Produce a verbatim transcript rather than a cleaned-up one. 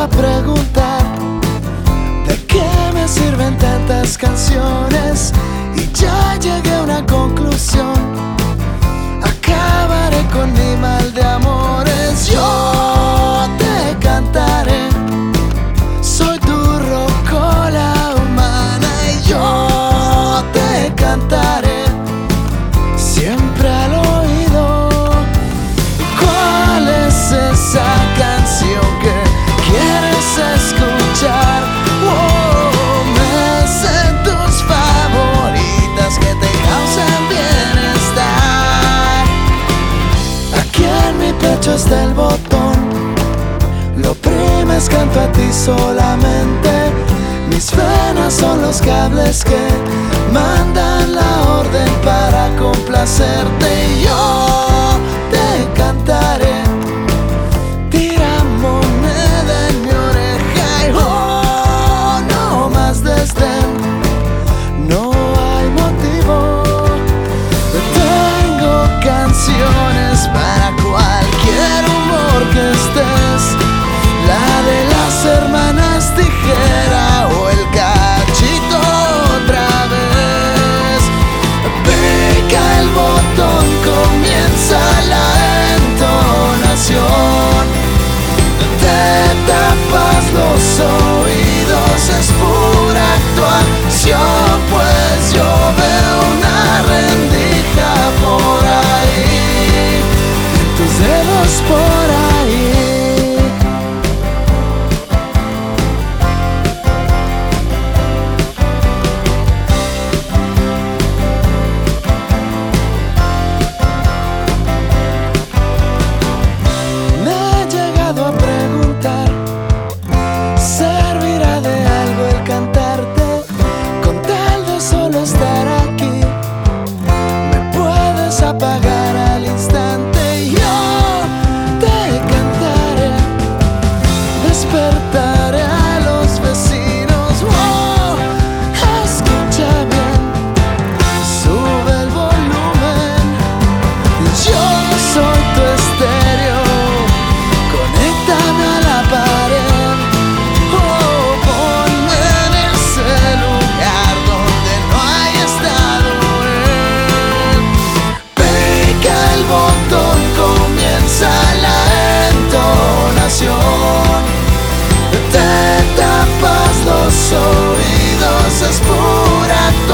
a preguntar de qué me sirven tantas canciones, y ya llegué a una conclusión: acabaré con mi mal de amores. Yo te cantaré, soy tu rocola humana, y yo te cantaré siempre al oído. ¿Cuál es esa canción que quieres escuchar? Oh, me sé tus favoritas que te causan bienestar. Aquí en mi pecho está el botón, lo oprimes, canto a ti solamente. Mis venas son los cables que mandan la orden para complacerte. Y yo te cantaré, tira moneda en mi oreja, y oh, no más desdén, no hay motivo. Tengo canciones para cualquier humor que estés, la de las hermanas Tijera o el Cachito otra vez. Pica el botón, comienza la entonación. Te tapas los oídos, es pura actuación, pues yo veo una rendija por ahí, tus dedos por ahí. ¿Servirá de algo el cantarte con tal de solo estar aquí? Me puedes apagar al instante y yo te cantaré, despertaré a los vecinos. Oh, escucha bien, sube el volumen. Yo soy tu estéreo, conéctame a la pared. Te tapas los oídos, es pura